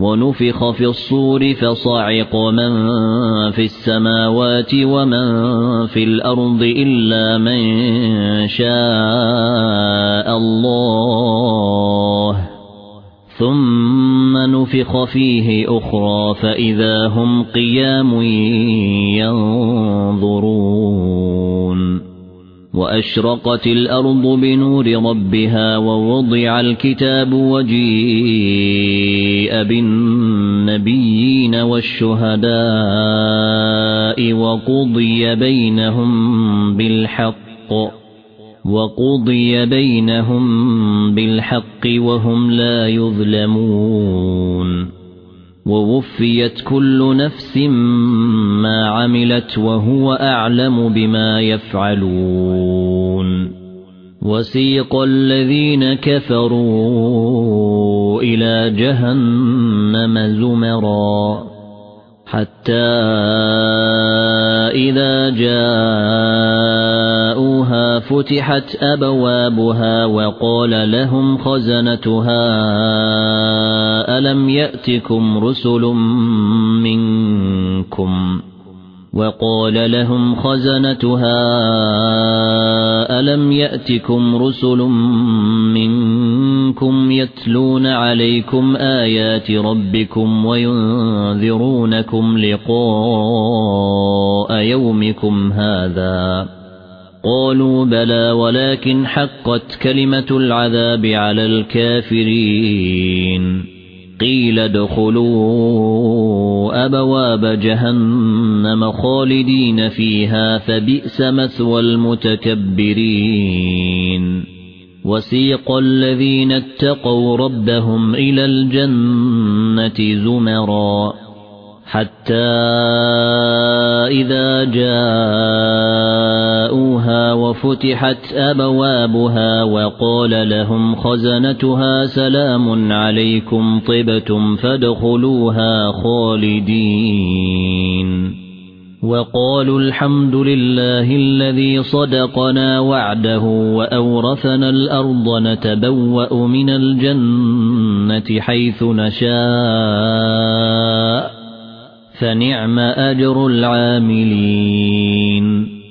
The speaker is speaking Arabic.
ونفخ في الصور فصعق من في السماوات ومن في الأرض إلا من شاء الله ثم نفخ فيه أخرى فإذا هم قيام ينظرون وأشرقت الأرض بنور ربها ووضع الكتاب وجيء بالنبيين والشهداء وقضي بينهم بالحق وهم لا يظلمون ووفيت كل نفس ما عملت وهو أعلم بما يفعلون وسيق الذين كفروا إلى جهنم زمرا حتى إذا جاءوها فتحت أبوابها وقال لهم خزنتها ألم يأتكم رسل منكم يتلون عليكم آيات ربكم وينذرونكم لقاء يومكم هذا قالوا بلى ولكن حقت كلمة العذاب على الكافرين قيل ادخلوا أبواب جهنم خالدين فيها فبئس مثوى المتكبرين وسيق الذين اتقوا ربهم إلى الجنة زمرا حتى إذا جاءوها وفتحت أبوابها وقال لهم خزنتها سلام عليكم طبتم فادخلوها خالدين وقالوا الحمد لله الذي صدقنا وعده وأورثنا الأرض نتبوأ من الجنة حيث نشاء فنعم أجر العاملين